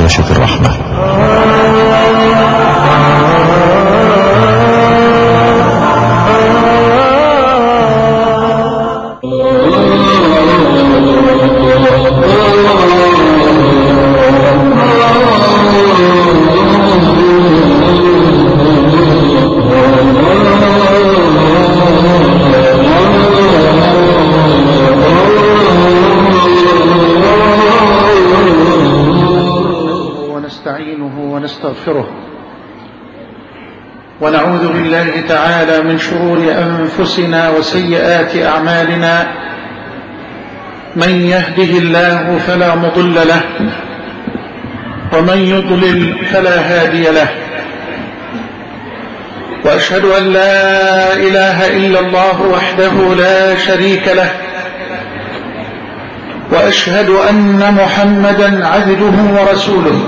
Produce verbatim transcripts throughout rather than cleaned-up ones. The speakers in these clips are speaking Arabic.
شاشة الرحمة. ونستغفره ونعوذ بالله تعالى من شرور أنفسنا وسيئات أعمالنا. من يهده الله فلا مضل له ومن يضلل فلا هادي له، وأشهد أن لا إله إلا الله وحده لا شريك له، وأشهد أن محمدا عبده ورسوله.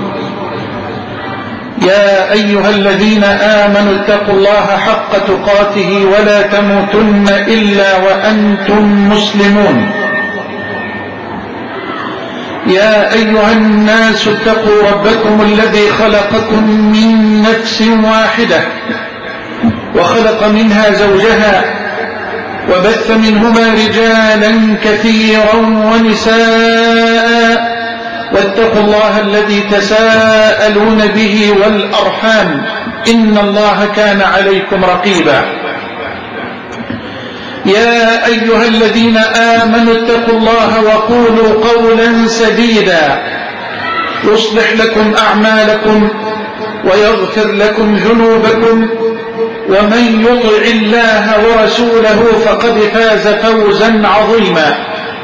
يا أيها الذين آمنوا اتقوا الله حق تقاته ولا تموتن إلا وأنتم مسلمون. يا أيها الناس اتقوا ربكم الذي خلقكم من نفس واحدة وخلق منها زوجها وبث منهما رجالا كثيرا ونساء، واتقوا الله الذي تساءلون به والأرحام إن الله كان عليكم رقيبا. يا أيها الذين آمنوا اتقوا الله وقولوا قولا سديدا يصلح لكم أعمالكم ويغفر لكم ذنوبكم، ومن يطع الله ورسوله فقد فاز فوزا عظيما.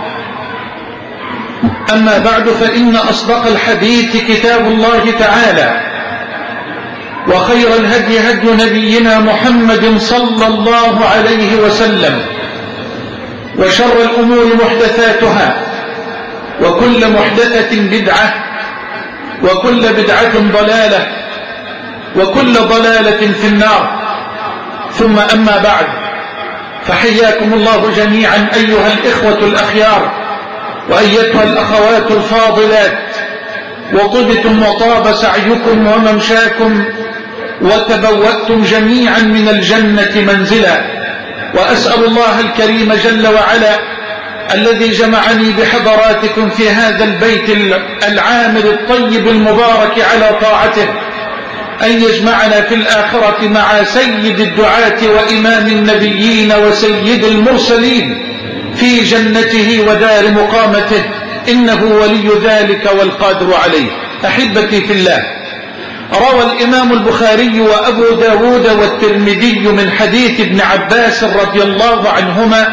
أما بعد، فإن أصدق الحديث كتاب الله تعالى، وخير الهدي هدي نبينا محمد صلى الله عليه وسلم، وشر الأمور محدثاتها، وكل محدثة بدعة، وكل بدعة ضلالة، وكل ضلالة في النار. ثم أما بعد، فحياكم الله جميعا أيها الإخوة الأخيار وأيتها الأخوات الفاضلات، وطبتم وطاب سعيكم وممشاكم وتبوأتم جميعا من الجنة منزلا. وأسأل الله الكريم جل وعلا الذي جمعني بحضراتكم في هذا البيت العامر الطيب المبارك على طاعته أن يجمعنا في الآخرة مع سيد الدعاة وإمام النبيين وسيد المرسلين في جنته ودار مقامته، إنه ولي ذلك والقادر عليه. أحبتي في الله، روى الإمام البخاري وأبو داود والترمذي من حديث ابن عباس رضي الله عنهما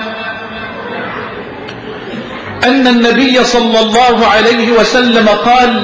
أن النبي صلى الله عليه وسلم قال: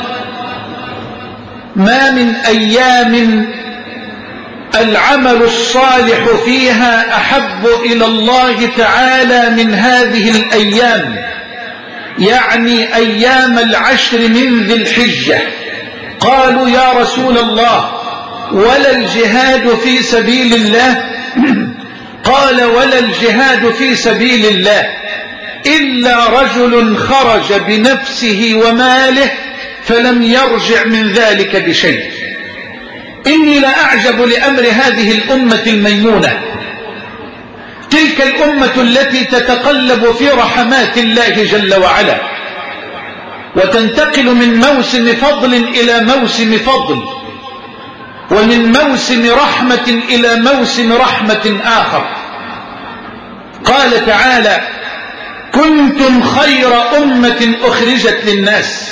ما من أيام العمل الصالح فيها أحب إلى الله تعالى من هذه الأيام، يعني أيام العشر من ذي الحجة. قالوا: يا رسول الله، ولا الجهاد في سبيل الله؟ قال: ولا الجهاد في سبيل الله إلا رجل خرج بنفسه وماله فلم يرجع من ذلك بشيء. إني لأعجب لأمر هذه الأمة الميمونة، تلك الأمة التي تتقلب في رحمات الله جل وعلا، وتنتقل من موسم فضل إلى موسم فضل، ومن موسم رحمة إلى موسم رحمة آخر. قال تعالى: كنتم خير أمة أخرجت للناس.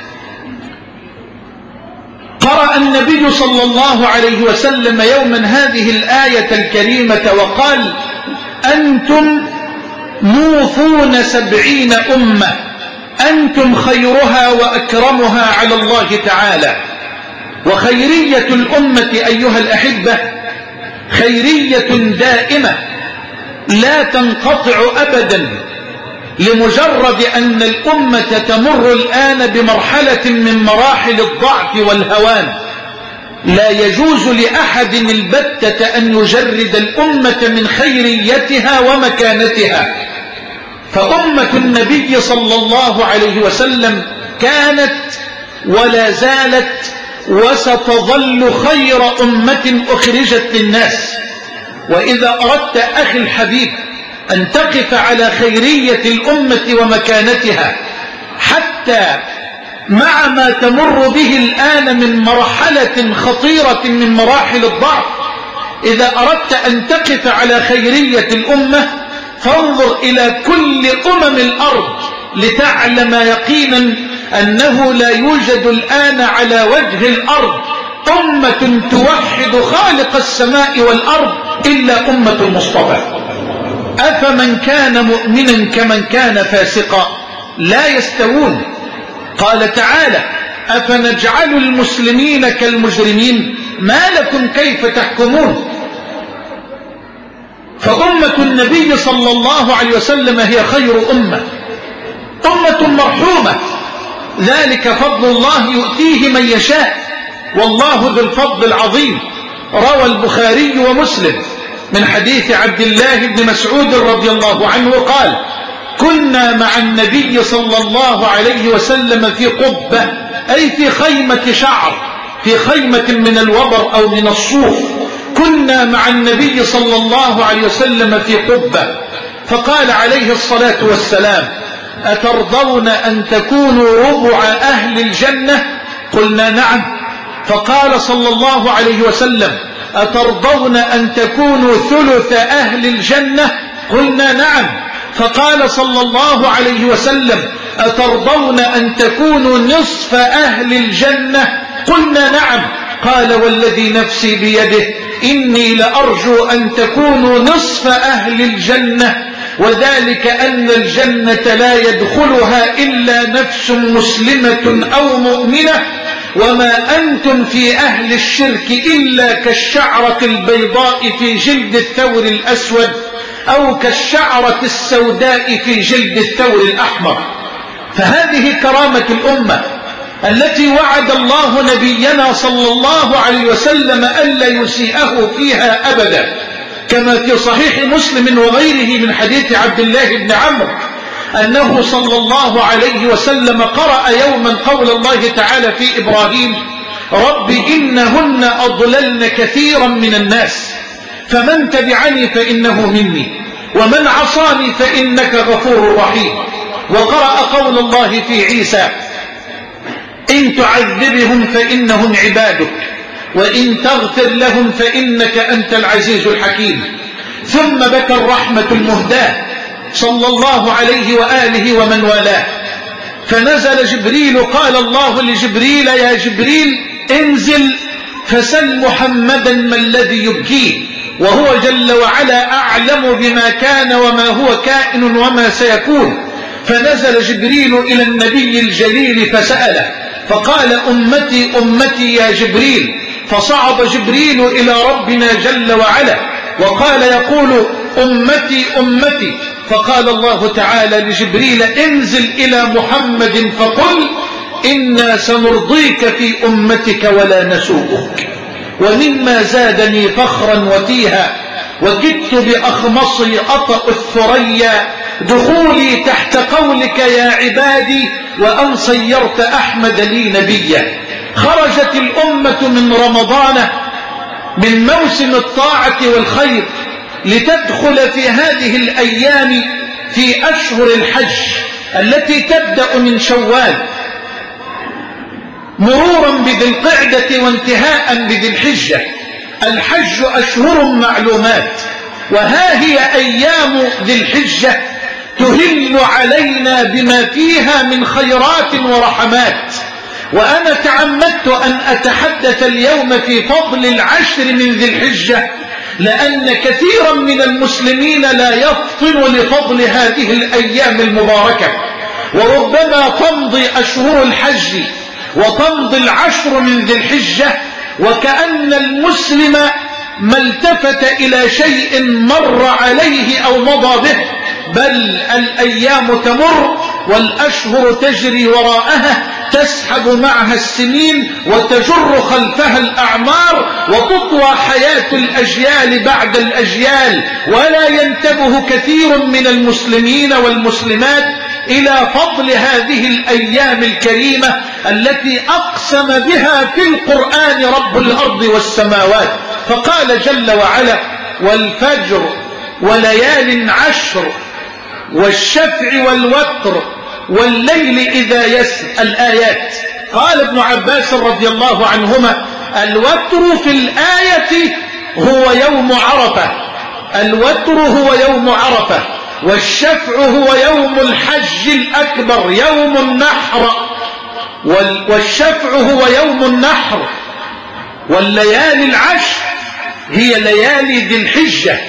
قرأ النبي صلى الله عليه وسلم يوما هذه الآية الكريمة وقال: أنتم موفون سبعين أمة، أنتم خيرها وأكرمها على الله تعالى. وخيرية الأمة أيها الأحبة خيرية دائمة لا تنقطع أبدا، لمجرد أن الأمة تمر الآن بمرحلة من مراحل الضعف والهوان. لا يجوز لأحد البتة أن يجرد الأمة من خيريتها ومكانتها. فأمة النبي صلى الله عليه وسلم كانت ولا زالت وستظل خير أمة أخرجت للناس. وإذا أردت أخي الحبيب أن تقف على خيرية الأمة ومكانتها حتى مع ما تمر به الآن من مرحلة خطيرة من مراحل الضعف، إذا أردت أن تقف على خيرية الأمة فانظر إلى كل أمم الأرض لتعلم يقينا أنه لا يوجد الآن على وجه الأرض أمة توحد خالق السماء والأرض إلا أمة المصطفى. أفمن كان مؤمنا كمن كان فاسقا لا يستوون. قال تعالى: أفنجعل المسلمين كالمجرمين ما لكم كيف تحكمون. فأمة النبي صلى الله عليه وسلم هي خير أمة، أمة مرحومة، ذلك فضل الله يؤتيه من يشاء والله ذو الفضل العظيم. روى البخاري ومسلم من حديث عبد الله بن مسعود رضي الله عنه قال: كنا مع النبي صلى الله عليه وسلم في قبة، أي في خيمة شعر، في خيمة من الوبر أو من الصوف. كنا مع النبي صلى الله عليه وسلم في قبة، فقال عليه الصلاة والسلام: أترضون أن تكونوا ربع أهل الجنة؟ قلنا نعم. فقال صلى الله عليه وسلم: أترضون أن تكونوا ثلث أهل الجنة؟ قلنا نعم. فقال صلى الله عليه وسلم: أترضون أن تكونوا نصف أهل الجنة؟ قلنا نعم. قال: والذي نفسي بيده إني لأرجو أن تكونوا نصف أهل الجنة، وذلك أن الجنة لا يدخلها إلا نفس مسلمة أو مؤمنة، وما أنتم في أهل الشرك إلا كالشعرة البيضاء في جلد الثور الأسود، أو كالشعرة السوداء في جلد الثور الأحمر. فهذه كرامة الأمة التي وعد الله نبينا صلى الله عليه وسلم ألا يسيئه فيها أبدا، كما في صحيح مسلم وغيره من حديث عبد الله بن عمرو أنه صلى الله عليه وسلم قرأ يوما قول الله تعالى في إبراهيم: رب إنهن أضللن كثيرا من الناس فمن تبعني فإنه مني ومن عصاني فإنك غفور رحيم. وقرأ قول الله في عيسى: إن تعذبهم فإنهم عبادك وإن تغفر لهم فإنك أنت العزيز الحكيم. ثم بكى الرحمة المهداة صلى الله عليه وآله ومن والاه، فنزل جبريل. قال الله لجبريل: يا جبريل انزل فسل محمدا ما الذي يبكيه، وهو جل وعلا أعلم بما كان وما هو كائن وما سيكون. فنزل جبريل إلى النبي الجليل فسأله، فقال: أمتي أمتي يا جبريل. فصعد جبريل إلى ربنا جل وعلا وقال يقول: أمتي أمتي. فقال الله تعالى لجبريل: انزل إلى محمد فقل: إنا سنرضيك في أمتك ولا نسوءك. ومما زادني فخرا وتيها وجدت بأخمصي أطأ الثريا دخولي تحت قولك يا عبادي وأن صيرت أحمد لي نبيا. خرجت الأمة من رمضان من موسم الطاعة والخير لتدخل في هذه الأيام في أشهر الحج التي تبدأ من شوال مرورا بذي القعدة وانتهاء بذي الحجة. الحج أشهر معلومات، وها هي أيام ذي الحجة تهل علينا بما فيها من خيرات ورحمات. وأنا تعمدت أن أتحدث اليوم في فضل العشر من ذي الحجة، لأن كثيرا من المسلمين لا يفطن لفضل هذه الأيام المباركة. وربما تمضي أشهر الحج وتمضي العشر من ذي الحجة وكأن المسلم ما التفت إلى شيء مر عليه أو مضى به، بل الأيام تمر والأشهر تجري وراءها، تسحب معها السنين وتجر خلفها الأعمار، وتطوى حياة الأجيال بعد الأجيال. ولا ينتبه كثير من المسلمين والمسلمات إلى فضل هذه الأيام الكريمة التي أقسم بها في القرآن رب الأرض والسماوات، فقال جل وعلا: والفجر وليال عشر والشفع والوتر والليل إذا يسر. الآيات. قال ابن عباس رضي الله عنهما: الوتر في الآية هو يوم عرفة، الوتر هو يوم عرفة، والشفع هو يوم الحج الأكبر يوم النحر، والشفع هو يوم النحر، والليالي العشر هي ليالي ذي الحجة،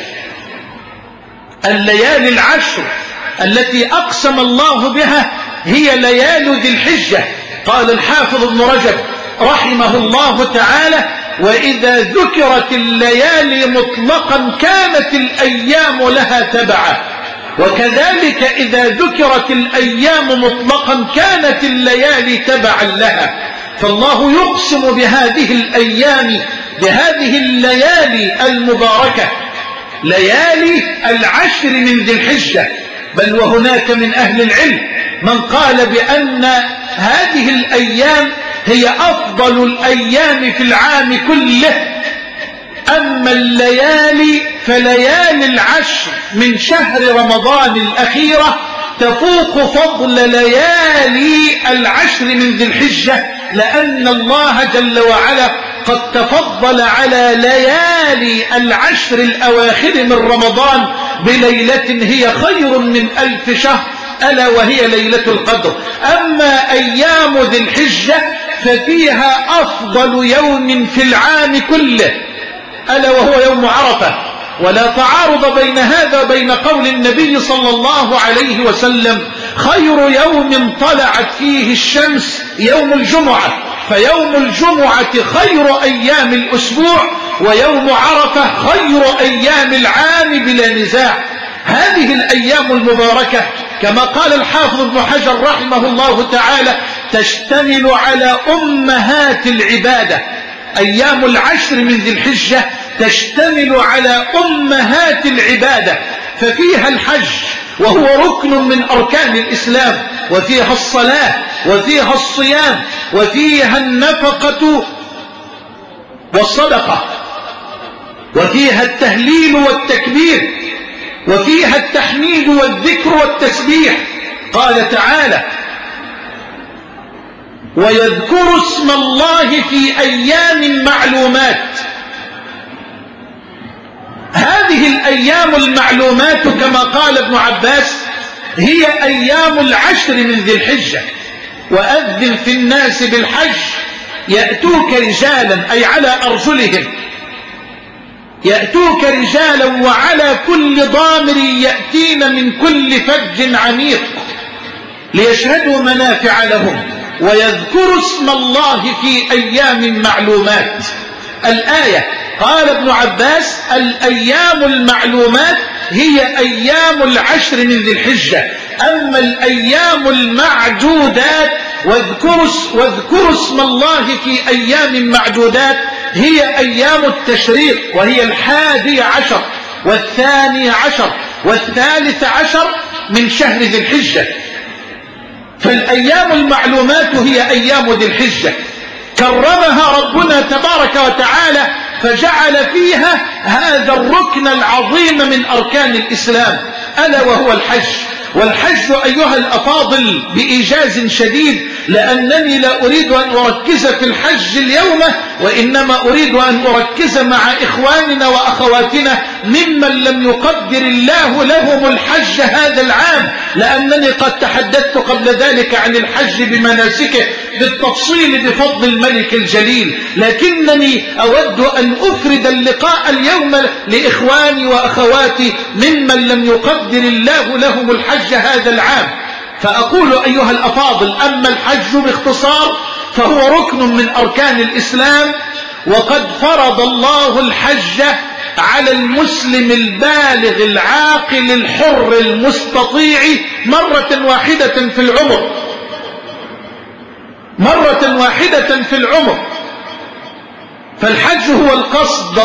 الليالي العشر التي أقسم الله بها هي ليالي ذي الحجة. قال الحافظ ابن رجب رحمه الله تعالى: وإذا ذكرت الليالي مطلقا كانت الأيام لها تبعا، وكذلك إذا ذكرت الأيام مطلقا كانت الليالي تبعا لها. فالله يقسم بهذه الأيام، بهذه الليالي المباركة، ليالي العشر من ذي الحجة. بل وهناك من أهل العلم من قال بأن هذه الأيام هي أفضل الأيام في العام كله. أما الليالي فليالي العشر من شهر رمضان الأخيرة تفوق فضل ليالي العشر من ذي الحجة، لأن الله جل وعلا قد تفضل على ليالي العشر الأواخر من رمضان بليلة هي خير من ألف شهر، ألا وهي ليلة القدر. أما أيام ذي الحجة ففيها أفضل يوم في العام كله، ألا وهو يوم عرفة. ولا تعارض بين هذا بين قول النبي صلى الله عليه وسلم: خير يوم طلعت فيه الشمس يوم الجمعة، فيوم الجمعة خير أيام الأسبوع، ويوم عرفة خير أيام العام بلا نزاع. هذه الأيام المباركة كما قال الحافظ ابن حجر رحمه الله تعالى تشتمل على أمهات العبادة. أيام العشر من ذي الحجة تشتمل على أمهات العبادة، ففيها الحج وهو ركن من أركان الإسلام، وفيها الصلاة، وفيها الصيام، وفيها النفقة والصدقة، وفيها التهليل والتكبير، وفيها التحميد والذكر والتسبيح. قال تعالى: ويذكر اسم الله في أيام معلومات. هذه الأيام المعلومات كما قال ابن عباس هي أيام العشر من ذي الحجة. وأذن في الناس بالحج يأتوك رجالا، أي على أرجلهم، يأتوك رجالا وعلى كل ضامر يأتين من كل فج عميق ليشهدوا منافع لهم ويذكروا اسم الله في أيام معلومات. الآية. قال ابن عباس: الأيام المعلومات هي أيام العشر من ذي الحجة. أما الأيام المعدودات واذكروا واذكروا اسم الله في أيام معدودات هي أيام التشريق، وهي الحادي عشر والثاني عشر والثالث عشر من شهر ذي الحجة. فالأيام المعلومات هي أيام ذي الحجة كرمها ربنا تبارك وتعالى فجعل فيها هذا الركن العظيم من أركان الإسلام، ألا وهو الحج. والحج أيها الأفاضل بإيجاز شديد، لأنني لا أريد أن أركز في الحج اليوم، وإنما أريد أن أركز مع إخواننا وأخواتنا ممن لم يقدر الله لهم الحج هذا العام، لأنني قد تحدثت قبل ذلك عن الحج بمناسكه بالتفصيل بفضل الملك الجليل، لكنني أود أن أفرد اللقاء اليوم لإخواني وأخواتي ممن لم يقدر الله لهم الحج هذا العام. فأقول أيها الأفاضل: أما الحج باختصار فهو ركن من أركان الإسلام، وقد فرض الله الحج على المسلم البالغ العاقل الحر المستطيع مرة واحدة في العمر، مرة واحدة في العمر. فالحج هو القصد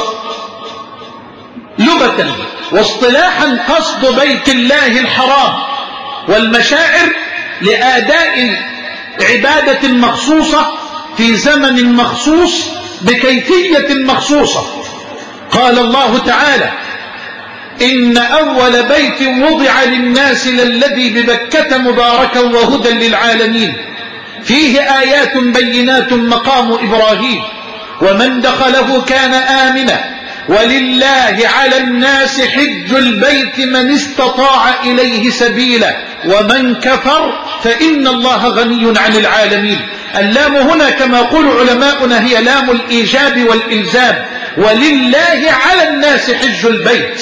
لغة، واصطلاحا قصد بيت الله الحرام والمشاعر لأداء عبادة مخصوصة في زمن مخصوص بكيفية مخصوصة. قال الله تعالى: إن أول بيت وضع للناس للذي ببكة مباركا وهدى للعالمين فيه آيات بينات مقام إبراهيم ومن دخله كان آمنا ولله على الناس حج البيت من استطاع إليه سبيلا ومن كفر فإن الله غني عن العالمين. اللام هنا كما يقول علماؤنا هي لام الإيجاب والإلزام، ولله على الناس حج البيت.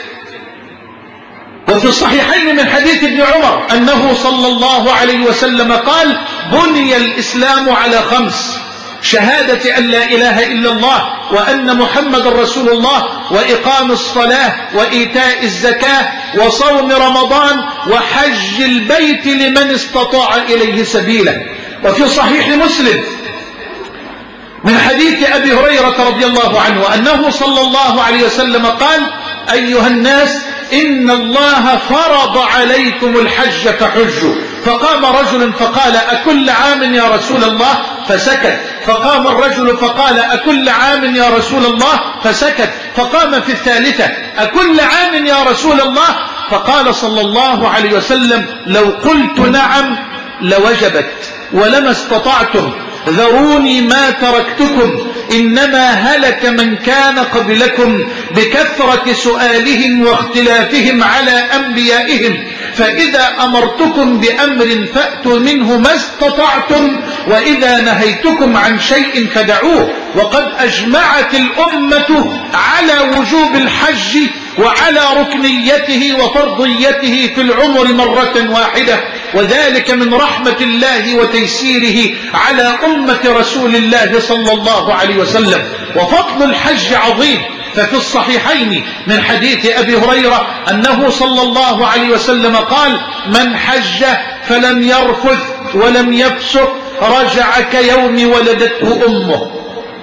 وفي الصحيحين من حديث ابن عمر أنه صلى الله عليه وسلم قال: بني الإسلام على خمس: شهادة أن لا إله إلا الله وأن محمد رسول الله وإقام الصلاة وإيتاء الزكاة وصوم رمضان وحج البيت لمن استطاع إليه سبيلا. وفي صحيح مسلم من حديث أبي هريرة رضي الله عنه أنه صلى الله عليه وسلم قال: أيها الناس إن الله فرض عليكم الحج فحجوا. فقام رجل فقال: أكل عام يا رسول الله؟ فسكت. فقام الرجل فقال: أكل عام يا رسول الله؟ فسكت. فقام في الثالثة: أكل عام يا رسول الله؟ فقال صلى الله عليه وسلم: لو قلت نعم لوجبت ولما استطعتم، ذروني ما تركتكم، إنما هلك من كان قبلكم بكثرة سؤالهم واختلافهم على أنبيائهم، فإذا أمرتكم بأمر فأتوا منه ما استطعتم، وإذا نهيتكم عن شيء فدعوه. وقد أجمعت الأمة على وجوب الحج وعلى ركنيته وفرضيته في العمر مرة واحدة، وذلك من رحمة الله وتيسيره على أمة رسول الله صلى الله عليه وسلم. وفضل الحج عظيم، ففي الصحيحين من حديث أبي هريرة أنه صلى الله عليه وسلم قال: من حج فلم يرفث ولم يفسق رجع كيوم ولدته أمه،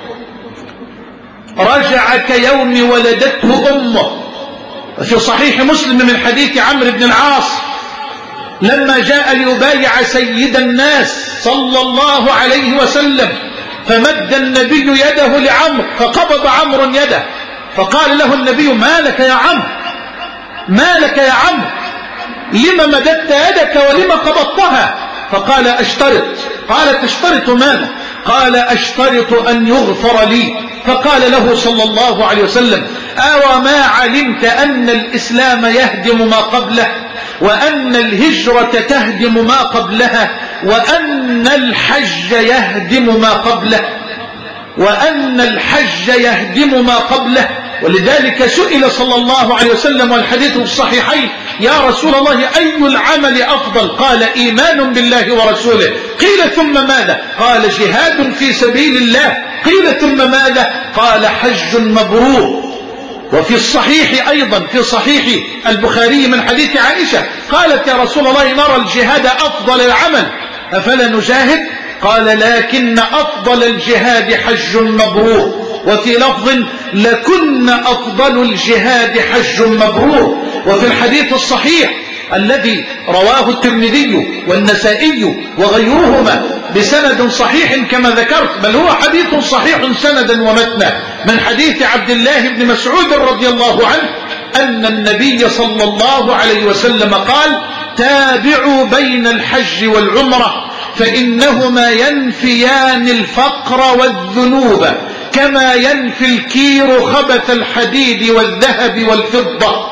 رجع كيوم ولدته أمه. في صحيح مسلم من حديث عمرو بن العاص لما جاء ليبايع سيد الناس صلى الله عليه وسلم، فمد النبي يده لعمرو فقبض عمرو يده، فقال له النبي: ما لك يا عمرو، ما لك يا عمرو، لما مددت يدك ولما قبضتها؟ فقال: أشترط. قال: تشترط ماذا؟ قال: أشترط أن يغفر لي. فقال له صلى الله عليه وسلم: أو ما علمت أن الإسلام يهدم ما قبله، وأن الهجرة تهدم ما قبلها، وأن الحج يهدم ما قبله، وأن الحج يهدم ما قبله. ولذلك سئل صلى الله عليه وسلم والحديث في الصحيحين: يا رسول الله أي العمل أفضل؟ قال: إيمان بالله ورسوله. قيل: ثم ماذا؟ قال: جهاد في سبيل الله. قيل: ثم ماذا؟ قال: حج مبرور. وفي الصحيح أيضا في صحيح البخاري من حديث عائشة قالت: يا رسول الله نرى الجهاد أفضل العمل، أفلا نجاهد؟ قال: لكن أفضل الجهاد حج مبرور. وفي لفظ: لكن أفضل الجهاد حج مبرور. وفي الحديث الصحيح الذي رواه الترمذي والنسائي وغيرهما بسند صحيح كما ذكرت، بل هو حديث صحيح سندا ومتنا، من حديث عبد الله بن مسعود رضي الله عنه أن النبي صلى الله عليه وسلم قال: تابعوا بين الحج والعمرة فإنهما ينفيان الفقر والذنوب كما ينفي الكير خبث الحديد والذهب والفضة،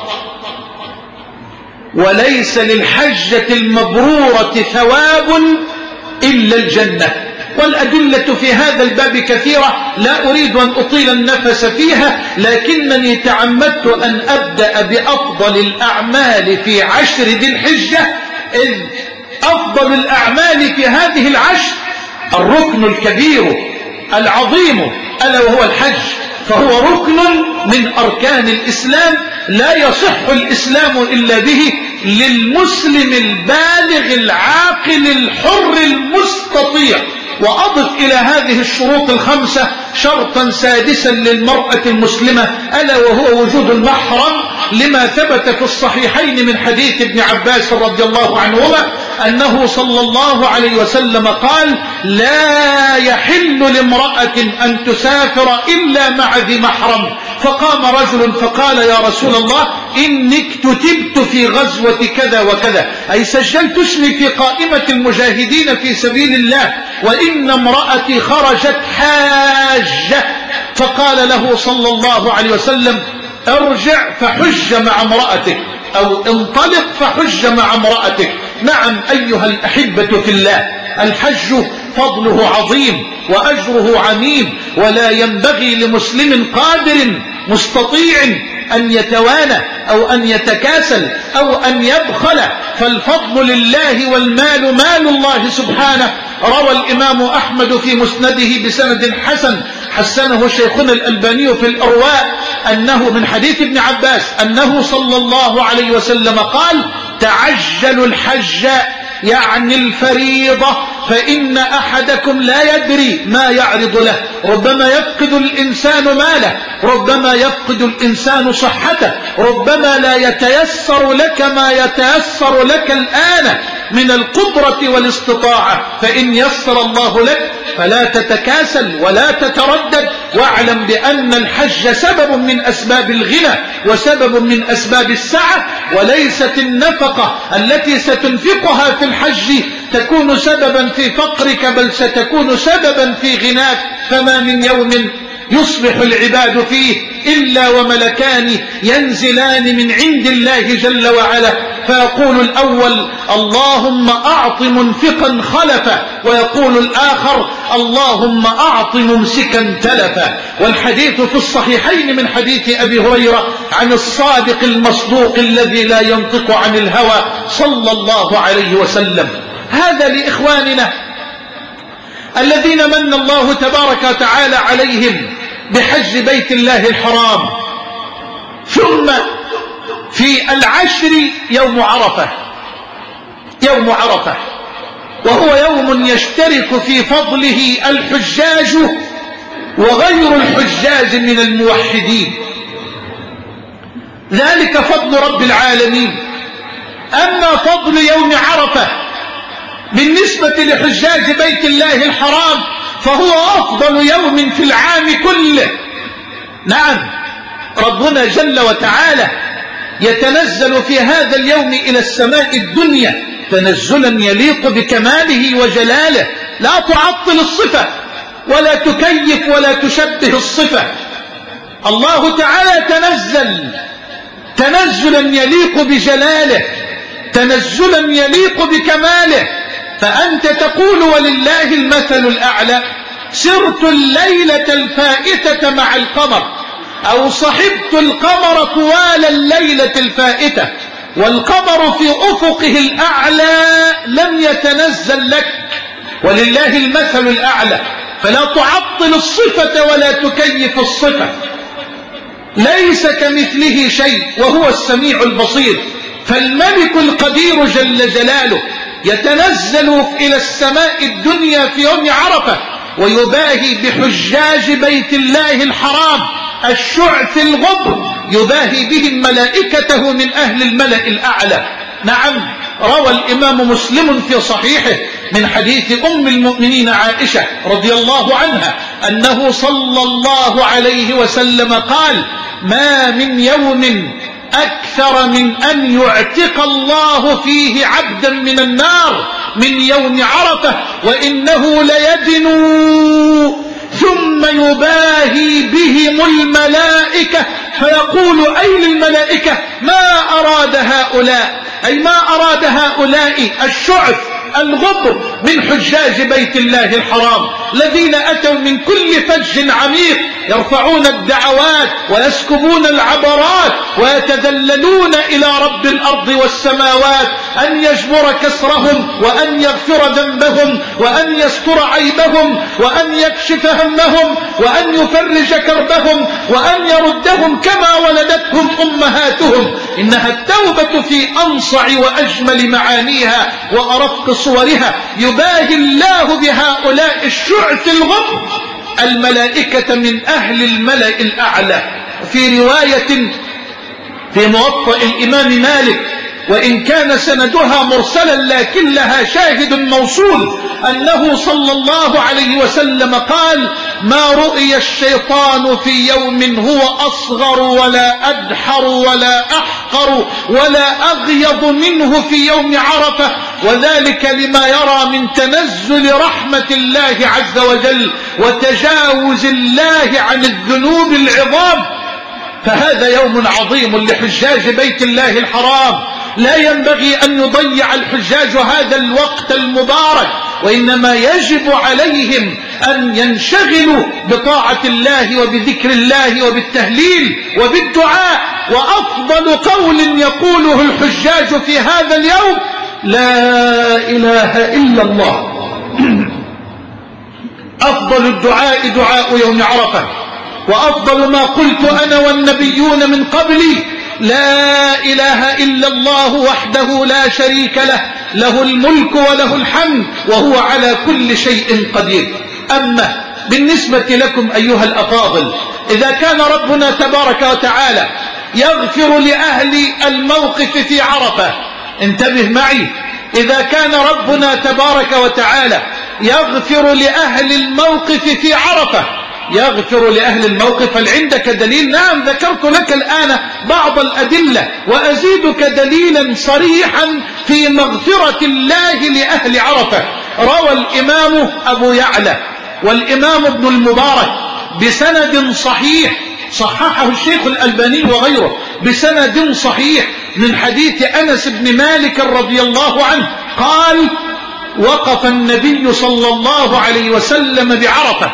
وليس للحجة المبرورة ثواب إلا الجنة. والأدلة في هذا الباب كثيرة لا أريد أن أطيل النفس فيها، لكنني تعمدت أن أبدأ بأفضل الأعمال في عشر ذي الحجة، إذ أفضل الأعمال في هذه العشر الركن الكبير العظيم ألا وهو الحج، فهو ركن من أركان الإسلام لا يصح الإسلام إلا به للمسلم البالغ العاقل الحر المستطيع. وأضف إلى هذه الشروط الخمسة شرطا سادسا للمرأة المسلمة ألا وهو وجود المحرم، لما ثبت في الصحيحين من حديث ابن عباس رضي الله عنهما أنه صلى الله عليه وسلم قال: لا يحل لامرأة أن تسافر إلا مع ذي محرم. فقام رجل فقال: يا رسول الله، إني اكتتبت في غزوة كذا وكذا، أي سجلت اسمي في قائمة المجاهدين في سبيل الله، وإن امرأتي خرجت حاجة. فقال له صلى الله عليه وسلم: ارجع فحج مع امرأتك، أو انطلق فحج مع امرأتك. نعم أيها الأحبة في الله، الحج فضله عظيم وأجره عميم، ولا ينبغي لمسلم قادر مستطيع أن يتوانى أو أن يتكاسل أو أن يبخل، فالفضل لله والمال مال الله سبحانه. روى الإمام أحمد في مسنده بسند حسن حسنه شيخنا الألباني في الإرواء أنه من حديث ابن عباس أنه صلى الله عليه وسلم قال: تعجلوا الحج، يعني الفريضة، فإن أحدكم لا يدري ما يعرض له، ربما يفقد الإنسان ماله، ربما يفقد الإنسان صحته، ربما لا يتيسر لك ما يتيسر لك الآن من القدرة والاستطاعة، فإن يسر الله لك فلا تتكاسل ولا تتردد، واعلم بأن الحج سبب من أسباب الغنى وسبب من أسباب السعة، وليست النفقة التي ستنفقها في الحج تكون سببا في فقرك، بل ستكون سببا في غناك. فما من يوم يصبح العباد فيه إلا وملكان ينزلان من عند الله جل وعلا، فيقول الأول: اللهم أعط منفقا خلفا، ويقول الآخر: اللهم أعط ممسكا تلفا. والحديث في الصحيحين من حديث أبي هريرة عن الصادق المصدوق الذي لا ينطق عن الهوى صلى الله عليه وسلم. هذا لإخواننا الذين من الله تبارك وتعالى عليهم بحج بيت الله الحرام. ثم في العشر يوم عرفة، يوم عرفة وهو يوم يشترك في فضله الحجاج وغير الحجاج من الموحدين، ذلك فضل رب العالمين. أما فضل يوم عرفة بالنسبة لحجاج بيت الله الحرام فهو أفضل يوم في العام كله. نعم، ربنا جل وتعالى يتنزل في هذا اليوم إلى السماء الدنيا تنزلا يليق بكماله وجلاله، لا تعطل الصفة ولا تكيف ولا تشبه الصفة. الله تعالى تنزل تنزلا يليق بجلاله، تنزلا يليق بكماله. فأنت تقول ولله المثل الأعلى: سرت الليلة الفائتة مع القمر، أو صحبت القمر طوال الليلة الفائتة، والقمر في أفقه الأعلى لم يتنزل لك، ولله المثل الأعلى. فلا تعطل الصفة ولا تكيف الصفة، ليس كمثله شيء وهو السميع البصير. فالملك القدير جل جلاله يتنزل إلى السماء الدنيا في يوم عرفة ويباهي بحجاج بيت الله الحرام الشعث الغبر، يباهي بهم ملائكته من أهل الملأ الأعلى. نعم، روى الإمام مسلم في صحيحه من حديث أم المؤمنين عائشة رضي الله عنها أنه صلى الله عليه وسلم قال: ما من يوم أكثر من أن يعتق الله فيه عبدا من النار من يوم عرفة، وإنه ليدنو ثم يباهي بهم الملائكة فيقول: أي للملائكة ما أراد هؤلاء، أي ما أراد هؤلاء الشعث الغبر من حجاج بيت الله الحرام الذين أتوا من كل فج عميق يرفعون الدعوات ويسكبون العبرات ويتذللون إلى رب الأرض والسماوات أن يجبر كسرهم وأن يغفر ذنبهم وأن يستر عيبهم وأن يكشف همهم وأن يفرج كربهم وأن يردهم كما ولدتهم أمهاتهم. إنها التوبة في أنصع وأجمل معانيها وأرق صورها. يباهي الله بهؤلاء الشعث الغبر الملائكة من أهل الملأ الأعلى. في رواية في موطأ الإمام مالك، وإن كان سندها مرسلا لكن لها شاهد موصول، أنه صلى الله عليه وسلم قال: ما رؤي الشيطان في يوم هو أصغر ولا أدحر ولا أحقر ولا أغيض منه في يوم عرفة، وذلك لما يرى من تنزل رحمة الله عز وجل وتجاوز الله عن الذنوب العظام. فهذا يوم عظيم لحجاج بيت الله الحرام، لا ينبغي أن يضيع الحجاج هذا الوقت المبارك، وإنما يجب عليهم أن ينشغلوا بطاعة الله وبذكر الله وبالتهليل وبالدعاء. وأفضل قول يقوله الحجاج في هذا اليوم: لا إله إلا الله. أفضل الدعاء دعاء يوم عرفة، وأفضل ما قلت أنا والنبيون من قبلي: لا إله إلا الله وحده لا شريك له، له الملك وله الحمد وهو على كل شيء قدير. أما بالنسبة لكم أيها الأفاضل، إذا كان ربنا تبارك وتعالى يغفر لأهل الموقف في عرفة، انتبه معي، إذا كان ربنا تبارك وتعالى يغفر لأهل الموقف في عرفة، يغفر لأهل الموقف، هل عندك دليل؟ نعم، ذكرت لك الآن بعض الأدلة وأزيدك دليلا صريحا في مغفرة الله لأهل عرفة. روى الإمام أبو يعلى والإمام ابن المبارك بسند صحيح، صححه الشيخ الألباني وغيره، بسند صحيح من حديث أنس بن مالك رضي الله عنه قال: وقف النبي صلى الله عليه وسلم بعرفة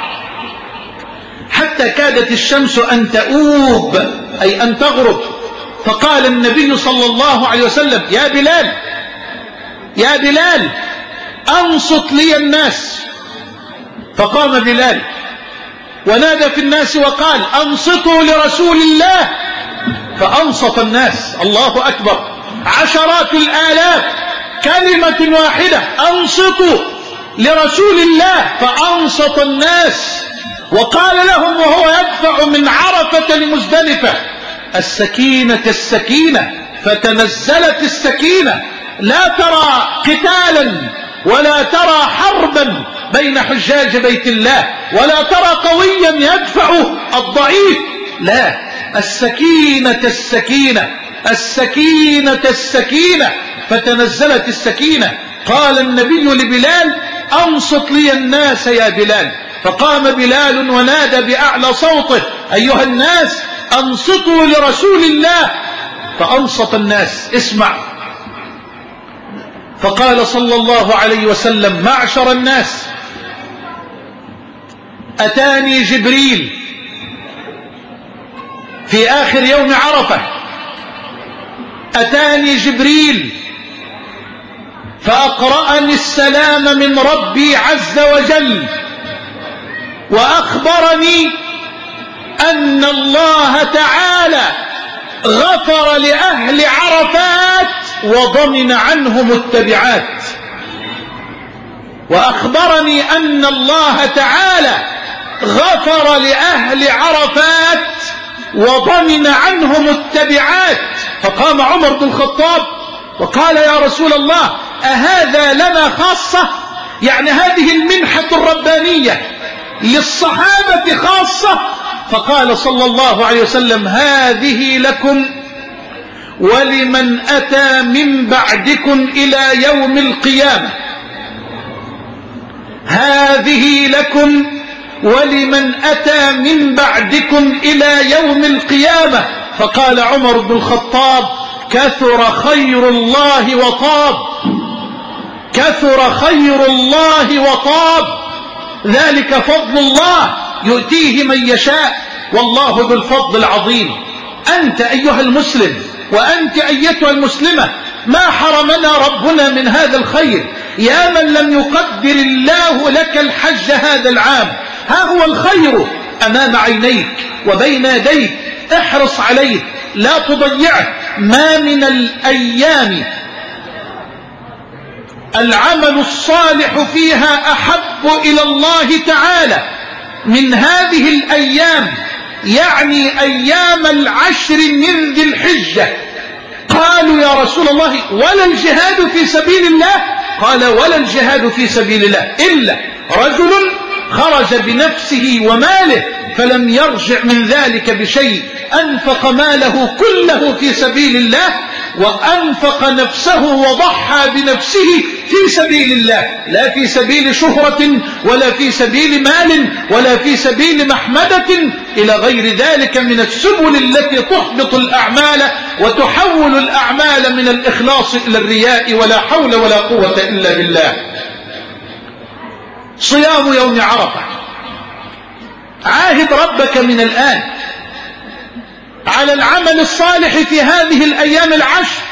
حتى كادت الشمس أن تؤوب، أي أن تغرب، فقال النبي صلى الله عليه وسلم: يا بلال يا بلال أنصت لي الناس. فقام بلال ونادى في الناس وقال: أنصتوا لرسول الله. فأنصت الناس، الله أكبر، عشرات الآلاف، كلمة واحدة: أنصتوا لرسول الله. فأنصت الناس، وقال لهم وهو يدفع من عرفة لمزدلفة: السكينة السكينة. فتنزلت السكينة، لا ترى قتالا ولا ترى حربا بين حجاج بيت الله، ولا ترى قويا يدفع الضعيف، لا، السكينة السكينة السكينة السكينة. فتنزلت السكينة. قال النبي لبلال: أنصت لي الناس يا بلال. فقام بلال ونادى بأعلى صوته: أيها الناس أنصتوا لرسول الله. فأنصت الناس. اسمع، فقال صلى الله عليه وسلم: معشر الناس، أتاني جبريل في آخر يوم عرفة، أتاني جبريل فأقرأني السلام من ربي عز وجل، وأخبرني أن الله تعالى غفر لأهل عرفات وضمن عنهم التبعات. وأخبرني أن الله تعالى غفر لأهل عرفات وضمن عنهم التبعات. فقام عمر بن الخطاب وقال: يا رسول الله، أهذا لنا خاصة؟ يعني هذه المنحة الربانية للصحابة خاصة؟ فقال صلى الله عليه وسلم: هذه لكم ولمن أتى من بعدكم إلى يوم القيامة، هذه لكم ولمن أتى من بعدكم إلى يوم القيامة. فقال عمر بن الخطاب: كثر خير الله وطاب، كثر خير الله وطاب، ذلك فضل الله يؤتيه من يشاء، والله ذو الفضل العظيم. أنت أيها المسلم وأنت أيتها المسلمة، ما حرمنا ربنا من هذا الخير. يا من لم يقدر الله لك الحج هذا العام، ها هو الخير أمام عينيك وبين يديك، احرص عليه، لا تضيعه. ما من الأيام العمل الصالح فيها أحب إلى الله تعالى من هذه الأيام يعني أيام العشر من ذي الحجة. قالوا يا رسول الله ولا الجهاد في سبيل الله؟ قال ولا الجهاد في سبيل الله إلا رجل خرج بنفسه وماله فلم يرجع من ذلك بشيء، أنفق ماله كله في سبيل الله وأنفق نفسه وضحى بنفسه في سبيل الله، لا في سبيل شهرة ولا في سبيل مال ولا في سبيل محمدة إلى غير ذلك من السبل التي تحبط الأعمال وتحول الأعمال من الإخلاص إلى الرياء، ولا حول ولا قوة إلا بالله. صيام يوم عرفة، عاهد ربك من الآن على العمل الصالح في هذه الأيام العشر،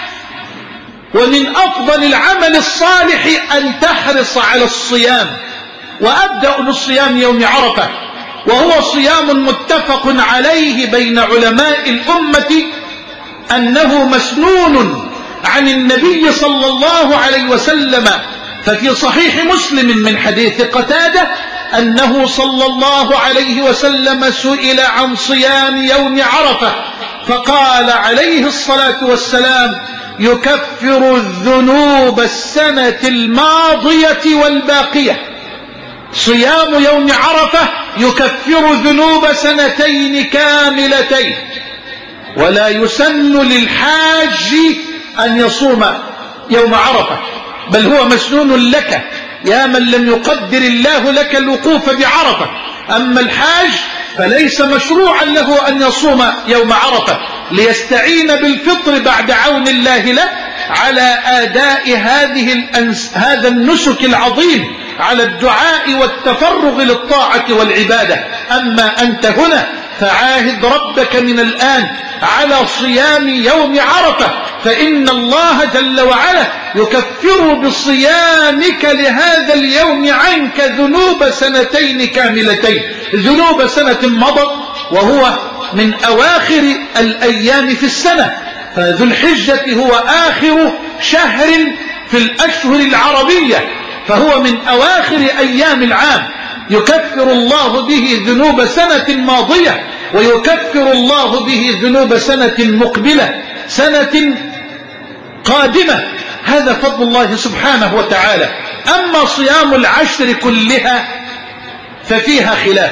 ومن أفضل العمل الصالح أن تحرص على الصيام. وأبدأ بالصيام يوم عرفة، وهو صيام متفق عليه بين علماء الأمة أنه مسنون عن النبي صلى الله عليه وسلم. ففي صحيح مسلم من حديث قتادة أنه صلى الله عليه وسلم سئل عن صيام يوم عرفة فقال عليه الصلاة والسلام يكفر الذنوب السنة الماضية والباقية. صيام يوم عرفة يكفر ذنوب سنتين كاملتين، ولا يسن للحاج أن يصوم يوم عرفة، بل هو مسنون لك يا من لم يقدر الله لك الوقوف بعرفة. أما الحاج فليس مشروعا له أن يصوم يوم عرفة ليستعين بالفطر بعد عون الله له على آداء هذه الأنس هذا النسك العظيم، على الدعاء والتفرغ للطاعة والعبادة. أما أنت هنا فعاهد ربك من الآن على صيام يوم عرفة، فإن الله جل وعلا يكفر بصيامك لهذا اليوم عنك ذنوب سنتين كاملتين، ذنوب سنة مضت وهو من أواخر الأيام في السنة. فذو الحجة هو آخر شهر في الأشهر العربية، فهو من أواخر أيام العام، يكفر الله به ذنوب سنة ماضية ويكفر الله به ذنوب سنة مقبلة، سنة قادمة. هذا فضل الله سبحانه وتعالى. أما صيام العشر كلها ففيها خلاف.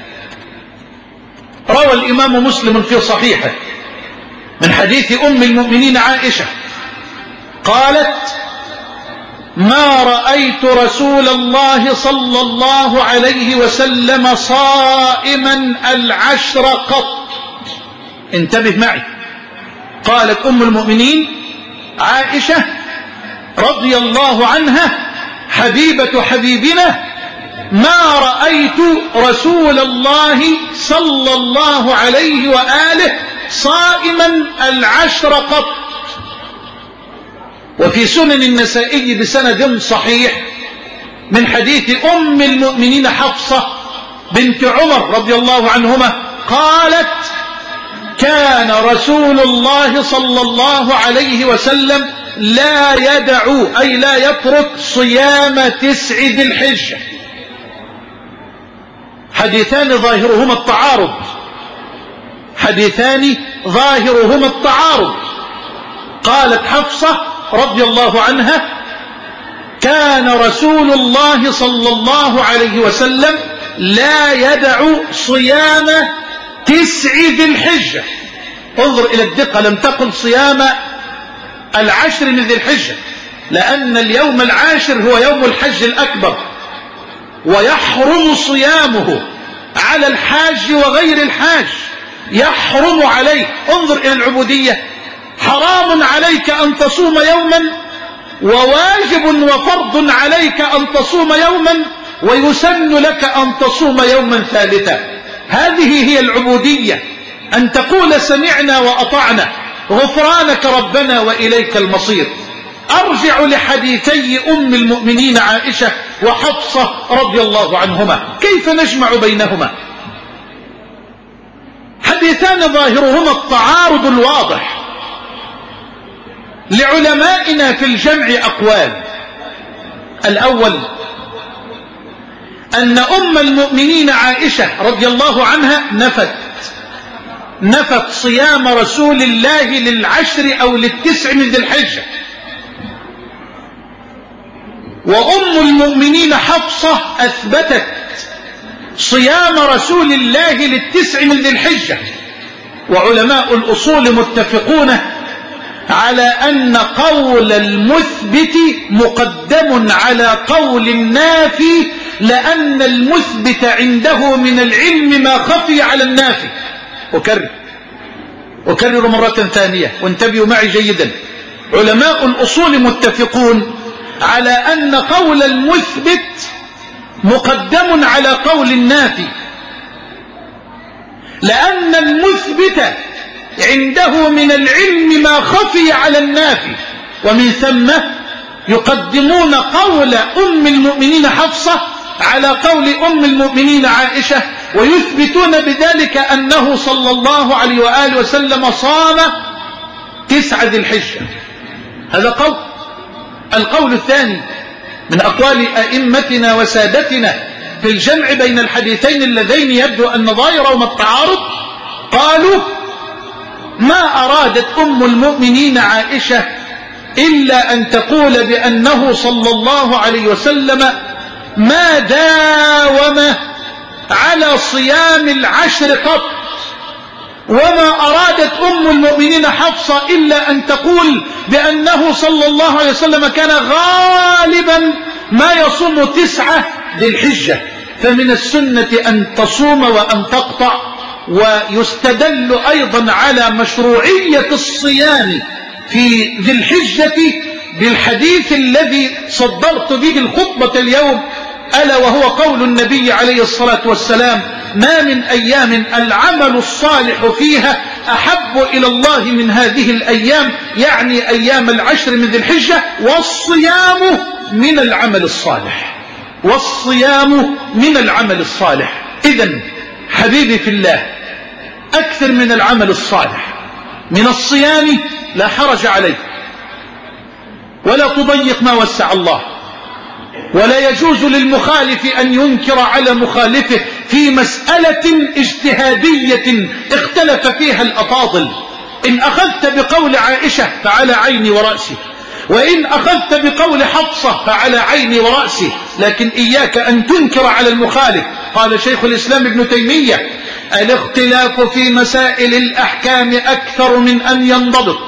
روى الإمام مسلم في صحيحه من حديث أم المؤمنين عائشة قالت ما رأيت رسول الله صلى الله عليه وسلم صائما العشر قط. انتبه معي. قالت أم المؤمنين عائشة رضي الله عنها حبيبة حبيبنا ما رأيت رسول الله صلى الله عليه وآله صائما العشر قط. وفي سنن النسائي بسند صحيح من حديث أم المؤمنين حفصة بنت عمر رضي الله عنهما قالت كان رسول الله صلى الله عليه وسلم لا يدع أي لا يترك صيام تسع ذي الحجة. حديثان ظاهرهما التعارض، حديثان ظاهرهما التعارض. قالت حفصة رضي الله عنها كان رسول الله صلى الله عليه وسلم لا يدع صيام تسع ذي الحجة. انظر إلى الدقة، لم تقل صيام العشر من ذي الحجة، لأن اليوم العاشر هو يوم الحج الأكبر ويحرم صيامه على الحاج وغير الحاج، يحرم عليه. انظر إلى العبودية، حرام عليك أن تصوم يوما وواجب وفرض عليك أن تصوم يوما ويسن لك أن تصوم يوما ثالثا. هذه هي العبودية، أن تقول سمعنا وأطعنا غفرانك ربنا وإليك المصير. أرجع لحديثي أم المؤمنين عائشة وحفصة رضي الله عنهما، كيف نجمع بينهما؟ حديثان ظاهرهما التعارض الواضح. لعلمائنا في الجمع أقوال. الأول أن أم المؤمنين عائشة رضي الله عنها نفت نفت صيام رسول الله للعشر أو للتسع من ذي الحجة. وأم المؤمنين حفصة أثبتت صيام رسول الله للتسع من ذي الحجة. وعلماء الأصول متفقون على أن قول المثبت مقدم على قول النافي، لأن المثبت عنده من العلم ما خفي على النافي. أكرر أكرر مرة ثانية وانتبهوا معي جيدا. علماء الأصول متفقون على أن قول المثبت مقدم على قول النافي، لأن المثبت عنده من العلم ما خفي على النافي، ومن ثم يقدمون قول أم المؤمنين حفصة على قول أم المؤمنين عائشة، ويثبتون بذلك أنه صلى الله عليه وآله وسلم صام تسعة ذي الحجة. هذا قول. القول الثاني من أقوال أئمتنا وسادتنا في الجمع بين الحديثين اللذين يبدو أن ظاهرهما التعارض، قالوا ما أرادت أم المؤمنين عائشة إلا أن تقول بأنه صلى الله عليه وسلم ما داوم على صيام العشر قط، وما أرادت أم المؤمنين حفصة إلا أن تقول بأنه صلى الله عليه وسلم كان غالبا ما يصوم تسعة ذي الحجة. فمن السنة أن تصوم وأن تقطع. ويستدل أيضا على مشروعية الصيام في ذي الحجة بالحديث الذي صدرت به الخطبة اليوم، ألا وهو قول النبي عليه الصلاة والسلام ما من أيام العمل الصالح فيها أحب إلى الله من هذه الأيام، يعني أيام العشر من ذي الحجة، والصيام من العمل الصالح، والصيام من العمل الصالح. إذن حبيبي في الله، أكثر من العمل الصالح من الصيام لا حرج عليه، ولا تضيق ما وسع الله، ولا يجوز للمخالف أن ينكر على مخالفه في مسألة اجتهادية اختلف فيها الأفاضل. إن أخذت بقول عائشة فعلى عيني ورأسي، وإن أخذت بقول حفصة فعلى عيني ورأسي، لكن إياك أن تنكر على المخالف. قال شيخ الإسلام ابن تيمية الاختلاف في مسائل الأحكام أكثر من أن ينضبط.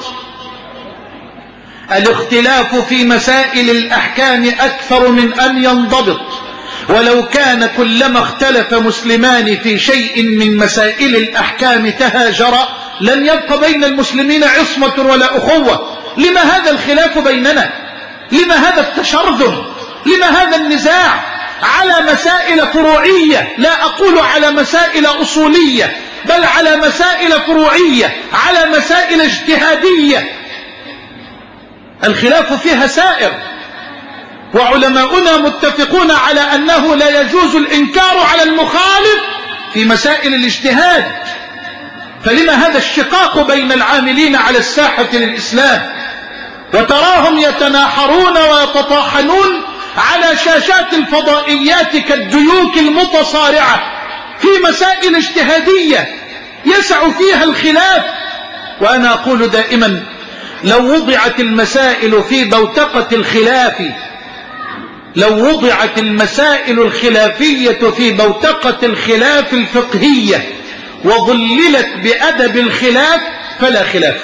الاختلاف في مسائل الأحكام أكثر من أن ينضبط، ولو كان كلما اختلف مسلمان في شيء من مسائل الأحكام تهاجرا لن يبقى بين المسلمين عصمة ولا أخوة. لما هذا الخلاف بيننا؟ لما هذا التشرذم؟ لما هذا النزاع على مسائل فروعية؟ لا أقول على مسائل أصولية، بل على مسائل فروعية، على مسائل اجتهادية الخلاف فيها سائر، وعلماؤنا متفقون على أنه لا يجوز الإنكار على المخالف في مسائل الاجتهاد. فلما هذا الشقاق بين العاملين على الساحة للإسلام؟ وتراهم يتناحرون ويتطاحنون على شاشات الفضائيات كالديوك المتصارعة في مسائل اجتهادية يسع فيها الخلاف. وأنا أقول دائما لو وضعت المسائل في بوتقة الخلاف، لو وضعت المسائل الخلافية في بوتقة الخلاف الفقهية وظللت بأدب الخلاف فلا خلاف،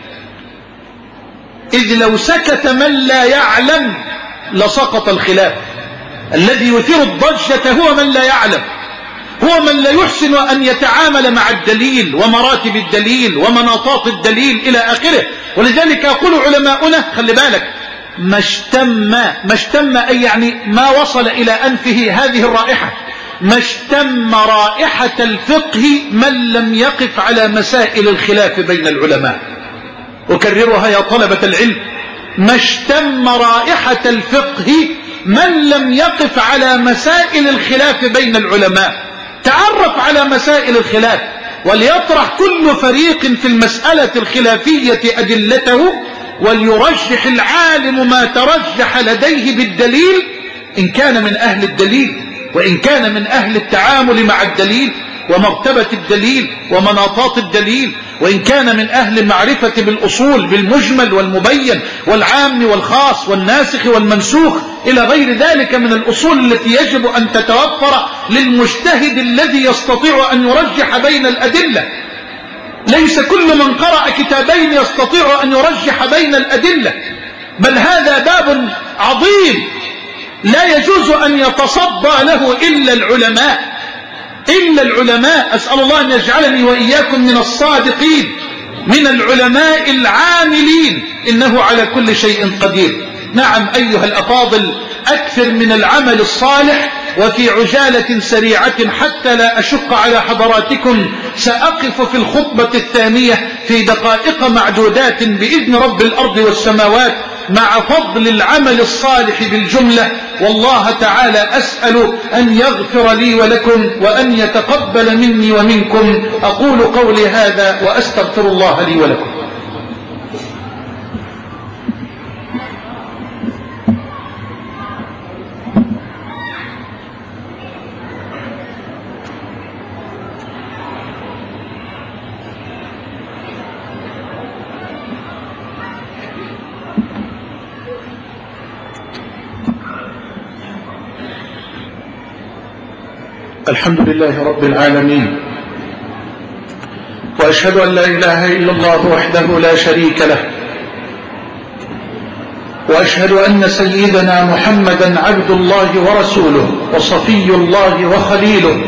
إذ لو سكت من لا يعلم لسقط الخلاف. الذي يثير الضجة هو من لا يعلم، هو من لا يحسن أن يتعامل مع الدليل ومراتب الدليل ومناطات الدليل إلى آخره. ولذلك يقول علماؤنا خلي بالك ما اشتم ما اشتم أي يعني ما وصل إلى أنفه هذه الرائحة، ما اشتم رائحة الفقه من لم يقف على مسائل الخلاف بين العلماء. أكررها يا طلبة العلم، ما اشتم رائحة الفقه من لم يقف على مسائل الخلاف بين العلماء. تعرف على مسائل الخلاف، وليطرح كل فريق في المسألة الخلافية أدلته، وليرجح العالم ما ترجح لديه بالدليل إن كان من أهل الدليل، وإن كان من أهل التعامل مع الدليل، ومرتبة الدليل ومناطات الدليل، وإن كان من أهل المعرفة بالأصول بالمجمل والمبين والعام والخاص والناسخ والمنسوخ إلى غير ذلك من الأصول التي يجب أن تتوفر للمجتهد الذي يستطيع أن يرجح بين الأدلة. ليس كل من قرأ كتابين يستطيع أن يرجح بين الأدلة، بل هذا باب عظيم لا يجوز أن يتصدى له إلا العلماء إلا العلماء. أسأل الله أن يجعلني وإياكم من الصادقين من العلماء العاملين، إنه على كل شيء قدير. نعم أيها الأفاضل، أكثر من العمل الصالح. وفي عجالة سريعة حتى لا أشق على حضراتكم، سأقف في الخطبة الثانية في دقائق معدودات بإذن رب الأرض والسماوات مع فضل العمل الصالح بالجملة. والله تعالى أسأل أن يغفر لي ولكم وأن يتقبل مني ومنكم. أقول قولي هذا وأستغفر الله لي ولكم. الحمد لله رب العالمين، وأشهد أن لا إله إلا الله وحده لا شريك له، وأشهد أن سيدنا محمدا عبد الله ورسوله وصفي الله وخليله،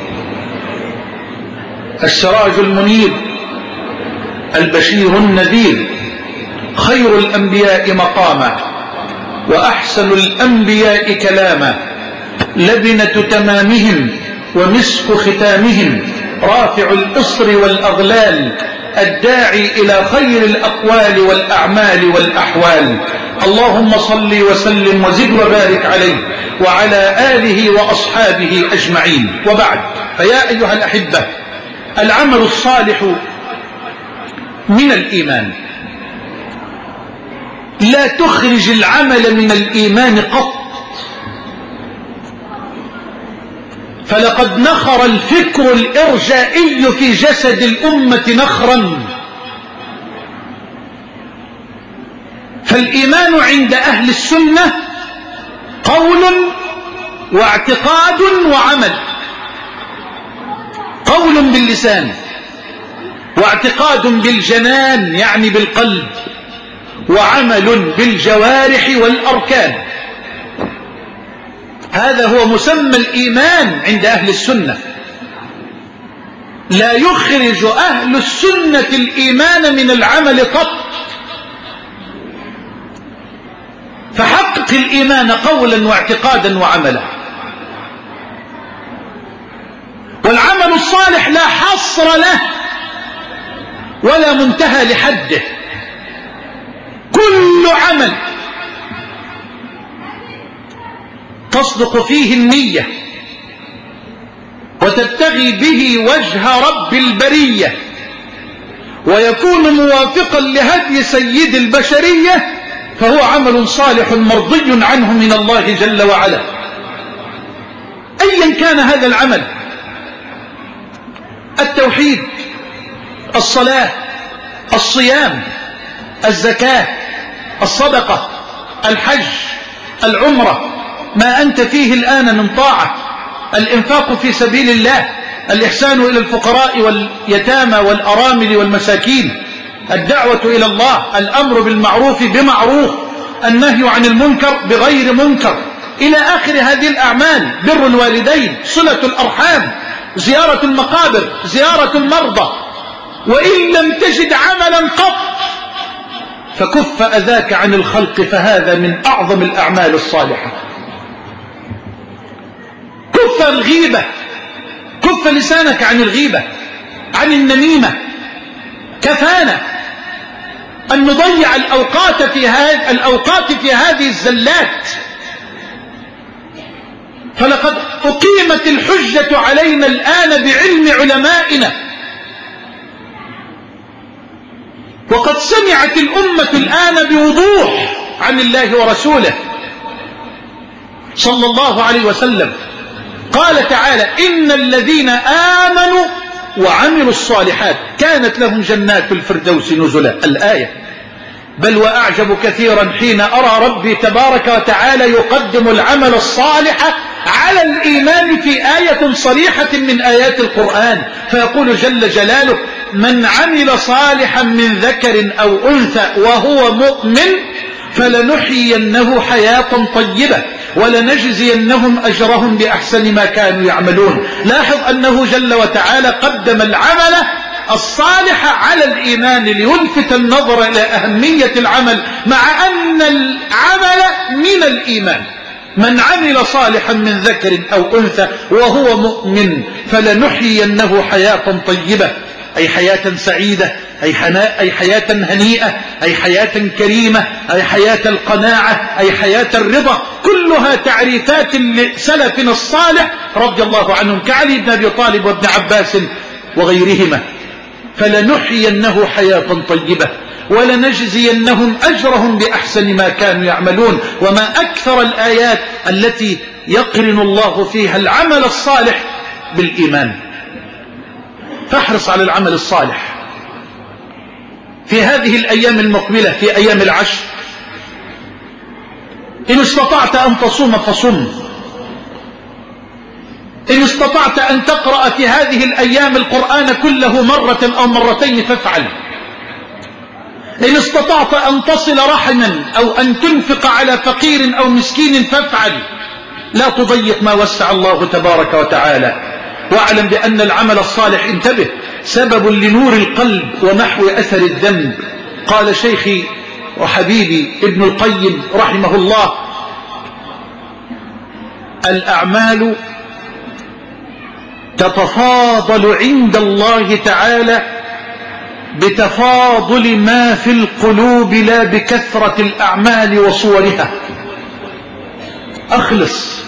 السراج المنير البشير النذير، خير الأنبياء مقاما وأحسن الأنبياء كلاما، لبنة تمامهم ومسك ختامهم، رافع الإصر والأغلال، الداعي إلى خير الأقوال والأعمال والأحوال. اللهم صل وسلم وزد وبارك عليه وعلى آله وأصحابه أجمعين. وبعد، فيا أيها الأحبة، العمل الصالح من الإيمان. لا تخرج العمل من الإيمان قط، فلقد نخر الفكر الإرجائي في جسد الأمة نخرا. فالإيمان عند أهل السنة قول واعتقاد وعمل. قول باللسان، واعتقاد بالجنان يعني بالقلب، وعمل بالجوارح والأركان. هذا هو مسمى الإيمان عند أهل السنة. لا يخرج أهل السنة الإيمان من العمل قط. فحقق الإيمان قولا واعتقادا وعملا. والعمل الصالح لا حصر له ولا منتهى لحده. كل عمل تصدق فيه النية وتبتغي به وجه رب البرية ويكون موافقا لهدي سيد البشرية، فهو عمل صالح مرضي عنه من الله جل وعلا. أيا كان هذا العمل، التوحيد، الصلاة، الصيام، الزكاة، الصدقة، الحج، العمرة، ما أنت فيه الآن من طاعة، الإنفاق في سبيل الله، الإحسان إلى الفقراء واليتامى والأرامل والمساكين، الدعوة إلى الله، الأمر بالمعروف بمعروف، النهي عن المنكر بغير منكر، إلى آخر هذه الأعمال. بر الوالدين، صلة الأرحام، زيارة المقابر، زيارة المرضى. وإن لم تجد عملا قط فكف أذاك عن الخلق، فهذا من أعظم الأعمال الصالحة. كف الغيبة، كف لسانك عن الغيبة، عن النميمة. كفانا أن نضيع الأوقات في هذه الأوقات في هذه الزلات. فلقد أقيمت الحجة علينا الآن بعلم علمائنا، وقد سمعت الأمة الآن بوضوح عن الله ورسوله صلى الله عليه وسلم. قال تعالى إن الذين آمنوا وعملوا الصالحات كانت لهم جنات الفردوس نزلا الآية. بل وأعجب كثيرا حين أرى ربي تبارك وتعالى يقدم العمل الصالح على الإيمان في آية صريحة من آيات القرآن، فيقول جل جلاله من عمل صالحا من ذكر أو أنثى وهو مؤمن فلنحيينه حياة طيبة ولنجزينهم أجرهم بأحسن ما كانوا يعملون. لاحظ أنه جل وتعالى قدم العمل الصالح على الإيمان ليلفت النظر إلى أهمية العمل، مع أن العمل من الإيمان. من عمل صالحا من ذكر أو أنثى وهو مؤمن فلنحيينه حياة طيبة، أي حياة سعيدة، أي, أي حياة هنيئة، أي حياة كريمة، أي حياة القناعة، أي حياة الرضا. كلها تعريفات لسلفنا الصالح رضي الله عنهم كعلي بن أبي طالب وابن عباس وغيرهما. فلنحيينه حياة طيبة ولنجزينهم أجرهم بأحسن ما كانوا يعملون. وما أكثر الآيات التي يقرن الله فيها العمل الصالح بالإيمان. فاحرص على العمل الصالح في هذه الأيام المقبلة، في أيام العشر. إن استطعت أن تصوم فصم، إن استطعت أن تقرأ في هذه الأيام القرآن كله مرة أو مرتين فافعل. إن استطعت أن تصل رحما أو أن تنفق على فقير أو مسكين فافعل. لا تضيق ما وسع الله تبارك وتعالى. واعلم بأن العمل الصالح، انتبه، سبب لنور القلب ومحو أثر الذنب. قال شيخي وحبيبي ابن القيم رحمه الله: الأعمال تتفاضل عند الله تعالى بتفاضل ما في القلوب لا بكثرة الأعمال وصورها. أخلص،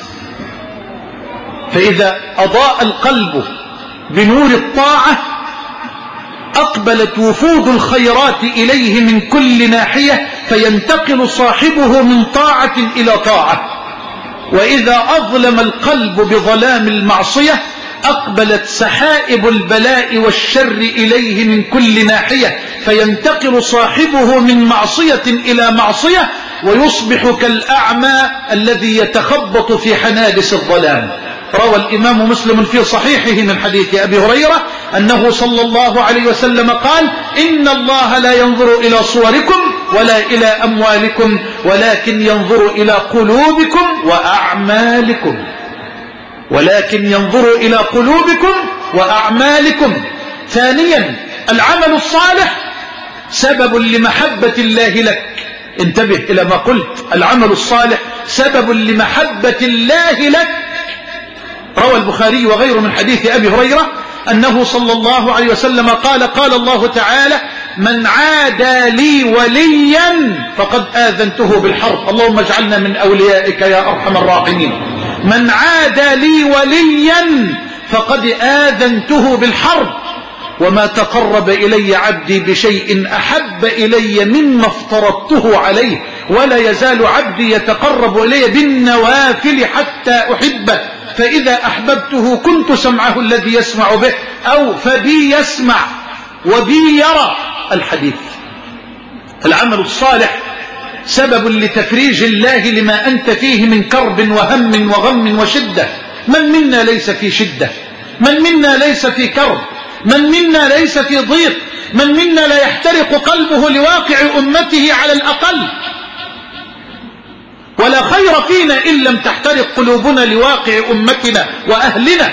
فإذا أضاء القلب بنور الطاعة أقبلت وفود الخيرات إليه من كل ناحية، فينتقل صاحبه من طاعة إلى طاعة. وإذا أظلم القلب بظلام المعصية أقبلت سحائب البلاء والشر إليه من كل ناحية، فينتقل صاحبه من معصية إلى معصية، ويصبح كالأعمى الذي يتخبط في حنادس الظلام. روى الإمام مسلم في صحيحه من حديث أبي هريرة أنه صلى الله عليه وسلم قال: إن الله لا ينظر إلى صوركم ولا إلى أموالكم ولكن ينظر إلى قلوبكم وأعمالكم ولكن ينظر إلى قلوبكم وأعمالكم. ثانيا، العمل الصالح سبب لمحبة الله لك. انتبه إلى ما قلت، العمل الصالح سبب لمحبة الله لك. روى البخاري وغيره من حديث أبي هريرة أنه صلى الله عليه وسلم قال: قال الله تعالى: من عادى لي وليا فقد آذنته بالحرب. اللهم اجعلنا من أوليائك يا أرحم الراحمين. من عادى لي وليا فقد آذنته بالحرب، وما تقرب إلي عبدي بشيء أحب إلي مما افترضته عليه، ولا يزال عبدي يتقرب إلي بالنوافل حتى أحبه، فإذا أحببته كنت سمعه الذي يسمع به، أو فبي يسمع وبي يرى. الحديث. العمل الصالح سبب لتفريج الله لما أنت فيه من كرب وهم وغم وشدة. من منا ليس في شدة؟ من منا ليس في كرب؟ من منا ليس في ضيق؟ من منا لا يحترق قلبه لواقع أمته على الأقل؟ ولا خير فينا إن لم تحترق قلوبنا لواقع أمتنا وأهلنا.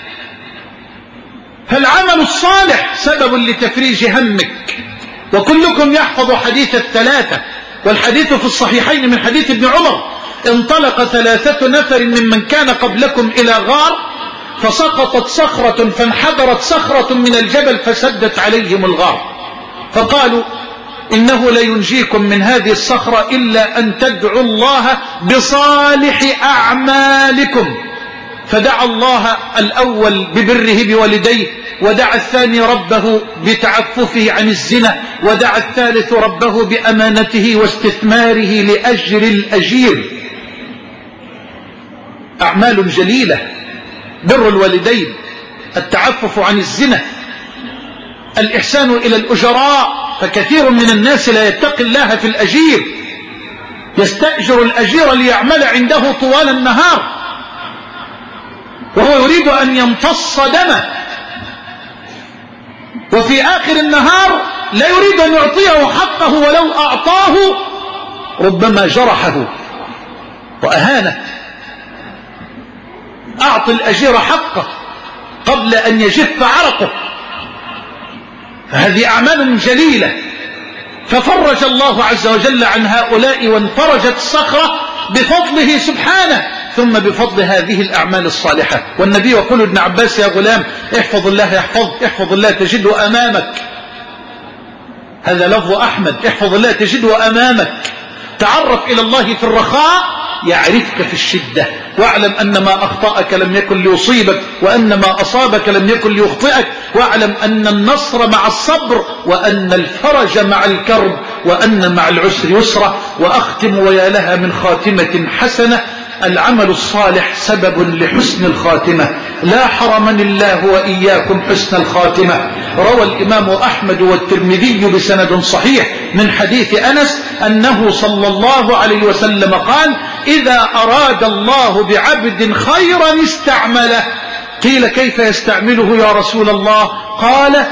فالعمل الصالح سبب لتفريج همك. وكلكم يحفظ حديث الثلاثة، والحديث في الصحيحين من حديث ابن عمر: انطلق ثلاثة نفر ممن كان قبلكم إلى غار، فسقطت صخرة فانحدرت صخرة من الجبل فسدت عليهم الغار، فقالوا: إنه لا ينجيكم من هذه الصخرة إلا أن تدعوا الله بصالح أعمالكم. فدعا الله الأول ببره بوالديه، ودعا الثاني ربه بتعففه عن الزنا، ودعا الثالث ربه بأمانته واستثماره لأجر الأجير. أعمال جليلة بر الوالدين، التعفف عن الزنا، الإحسان إلى الأجراء، فكثير من الناس لا يتقي الله في الأجير، يستأجر الأجير ليعمل عنده طوال النهار وهو يريد أن يمتص دمه، وفي آخر النهار لا يريد أن يعطيه حقه، ولو أعطاه ربما جرحه وأهانه. أعط الأجير حقه قبل أن يجف عرقه. فهذه أعمال جليلة، ففرج الله عز وجل عن هؤلاء وانفرجت الصخرة بفضله سبحانه، ثم بفضل هذه الأعمال الصالحة. والنبي يقول ابن عباس: يا غلام احفظ الله يحفظك، احفظ الله تجده أمامك. هذا لفظ أحمد: احفظ الله تجده أمامك. تعرف إلى الله في الرخاء يعرفك في الشدة، واعلم أن ما أخطأك لم يكن ليصيبك، وأن ما أصابك لم يكن ليخطئك، واعلم أن النصر مع الصبر، وأن الفرج مع الكرب، وأن مع العسر يسرا. وأختم ويا لها من خاتمة حسنة: العمل الصالح سبب لحسن الخاتمة، لا حرمني الله وإياكم حسن الخاتمة. روى الإمام أحمد والترمذي بسند صحيح من حديث أنس أنه صلى الله عليه وسلم قال: إذا أراد الله بعبد خيرا استعمله. قيل: كيف يستعمله يا رسول الله؟ قال: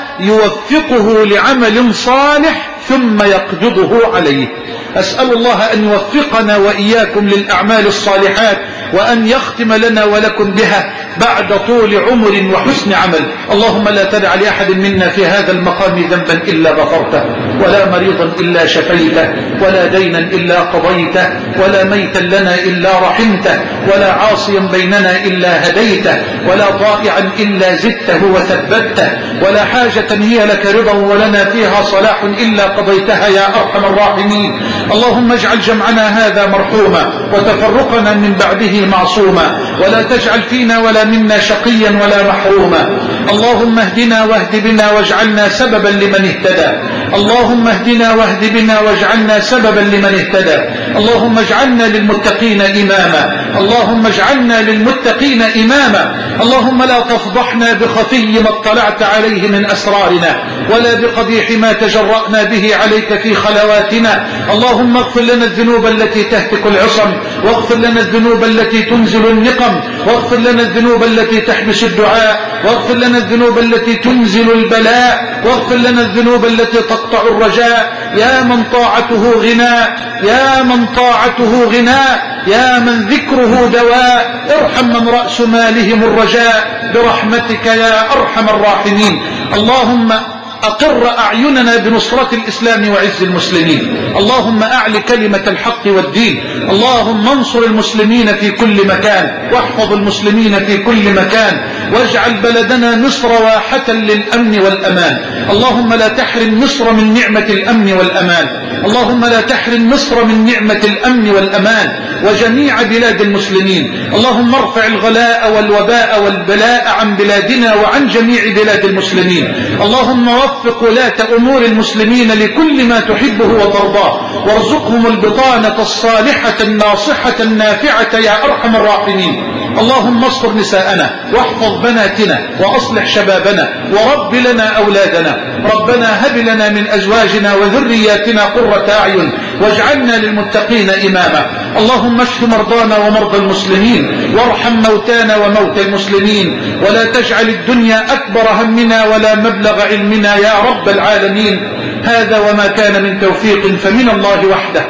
يوفقه لعمل صالح ثم يقبضه عليه. أسأل الله أن يوفقنا وإياكم للأعمال الصالحات، وأن يختم لنا ولكم بها بعد طول عمر وحسن عمل. اللهم لا تدع لأحد منا في هذا المقام ذنبا إلا غفرته، ولا مريضا إلا شفيته، ولا دينا إلا قضيته، ولا ميتا لنا إلا رحمته، ولا عاصيا بيننا إلا هديته، ولا ضائعا إلا زدته وثبته، ولا حاجة هي لك رضا ولنا فيها صلاح إلا قضيتها يا أرحم الراحمين. اللهم اجعل جمعنا هذا مرحوما، وتفرقنا من بعده معصوما، ولا تجعل فينا ولا منا شقيا ولا محروما. اللهم اهدنا واهد بنا واجعلنا سببا لمن اهتدى. اللهم اهدنا واهد بنا واجعلنا سببا لمن اهتدى. اللهم اجعلنا للمتقين إماما. اللهم اجعلنا للمتقين إماما. اللهم لا تفضحنا بخفي ما اطلعت عليه من أسرارنا، ولا بقبيح ما تجرأنا به عليك في خلواتنا. اللهم اغفر لنا الذنوب التي تهتك العصم، واغفر لنا الذنوب التي تنزل النقم، واغفر لنا الذنوب التي تحبس الدعاء، واغفر لنا الذنوب التي تنزل البلاء، واغفر لنا الذنوب التي تقطع الرجاء. يا من طاعته غناء، يا من طاعته غناء، يا من ذكره دواء، ارحم من رأس مالهم الرجاء برحمتك يا أرحم الراحمين. اللهم أقر أعيننا بنصرة الإسلام وعز المسلمين. اللهم أعل كلمة الحق والدين. اللهم انصر المسلمين في كل مكان، واحفظ المسلمين في كل مكان، واجعل بلدنا مصر واحة للأمن والأمان. اللهم لا تحرم مصر من نعمة الأمن والأمان. اللهم لا تحرم مصر من نعمة الأمن والأمان وجميع بلاد المسلمين. اللهم ارفع الغلاء والوباء والبلاء عن بلادنا وعن جميع بلاد المسلمين. اللهم وفق ولاة أمور المسلمين لكل ما تحبه وترضاه، وارزقهم البطانة الصالحة الناصحة النافعة يا أرحم الراحمين. اللهم اصبر نساءنا، واحفظ بناتنا، وأصلح شبابنا، ورب لنا أولادنا. ربنا هب لنا من أزواجنا وذرياتنا قرة أعين، واجعلنا للمتقين إماما. اللهم اشف مرضانا ومرضى المسلمين، وارحم موتانا وموتى المسلمين، ولا تجعل الدنيا أكبر همنا ولا مبلغ علمنا يا رب العالمين. هذا وما كان من توفيق فمن الله وحده،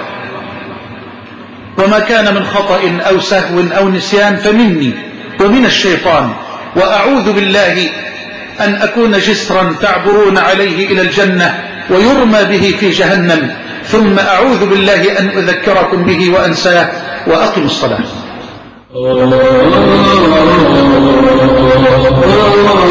وما كان من خطأ أو سهو أو نسيان فمني ومن الشيطان. وأعوذ بالله أن أكون جسرا تعبرون عليه إلى الجنة ويرمى به في جهنم، ثم أعوذ بالله أن أذكركم به وأنساه. وأقم الصلاة.